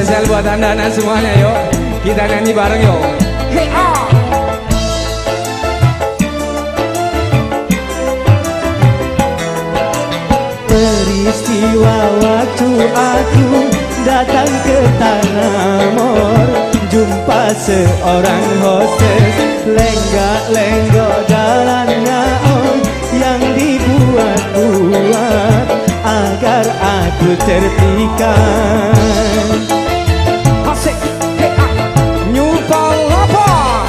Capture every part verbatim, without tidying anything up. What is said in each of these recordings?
spesial buat anda-anda semuanya, yuk kita nyanyi bareng yuk. Hey, ah. Peristiwa waktu aku datang ke Tanah Mor, jumpa seorang hostess lenggak-lenggok dalam naon yang dibuat-buat agar aku terpikat. Asik, hey, ah. Nyupal apa?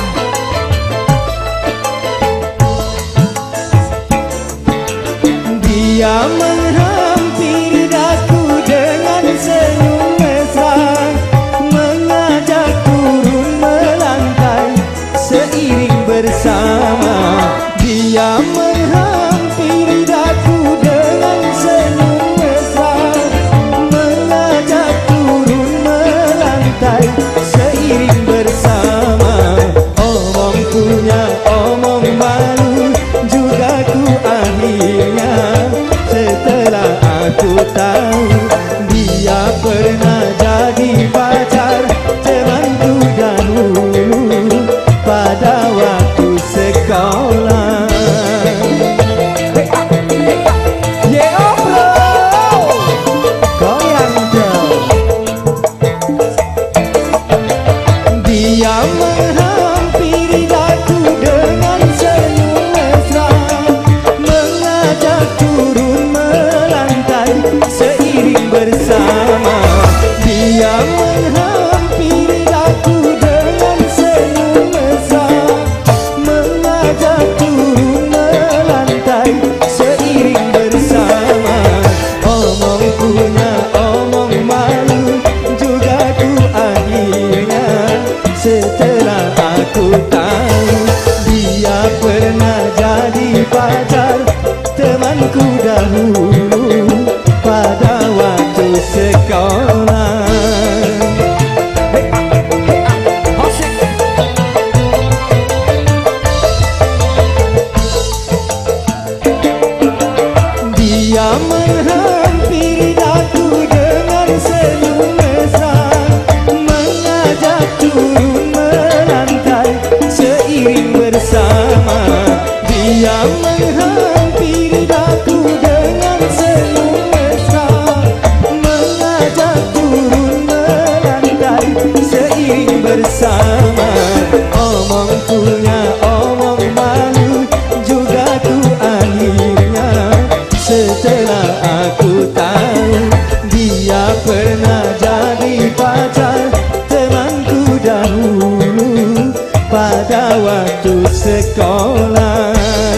Dia menghampiri daku dengan senyum mesra, mengajak turun melantai seiring bersama. Dia menghampiri daku dengan senyum mesra, mengajak turun melantai seiring bersama. Omong punya omong malu juga ku akhirnya setelah aku tahu dia pernah jadi pacar temanku dahulu pada waktu sekolah. Yeah, bro. Goyang dong. Dia menghampiri daku dengan senyum mesra, mengajak turun melantai seiring bersama. Dia menghampiri daku dengan senyum mesra, mengajak turun melantai seiring bersama. Omong punya omong malu juga ku akhirnya setelah aku tahu dia pernah jadi pacar temanku dahulu pada waktu sekolah. Dia menghampiri daku dengan senyum mesra, mengajak turun melantai seiring bersama. Dia menghampiri daku dengan senyum mesra, mengajak turun melantai seiring bersama. Omong punya omong malu juga ku akhirnya setelah aku tahu dia pernah jadi pacar temanku dahulu pada waktu sekolah.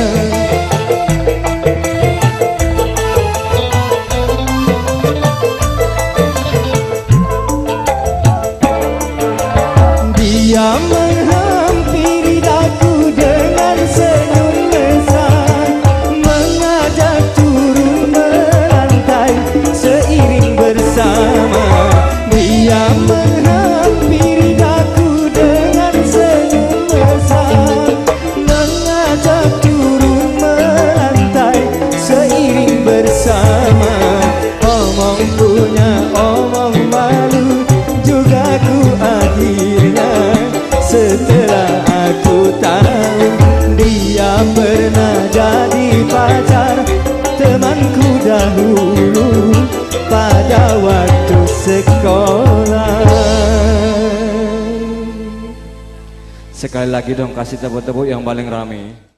Dia menghampiri daku dengan senyum mesra, mengajak turun melantai seiring bersama. Dia menghampiri daku dengan senyum mesra, mengajak turun melantai seiring bersama. Omong punya omong malu juga ku akhirnya setelah aku tahu dia pernah jadi pacar temanku dahulu pada waktu sekolah. Sekali lagi dong kasih tepuk-tepuk yang paling rame.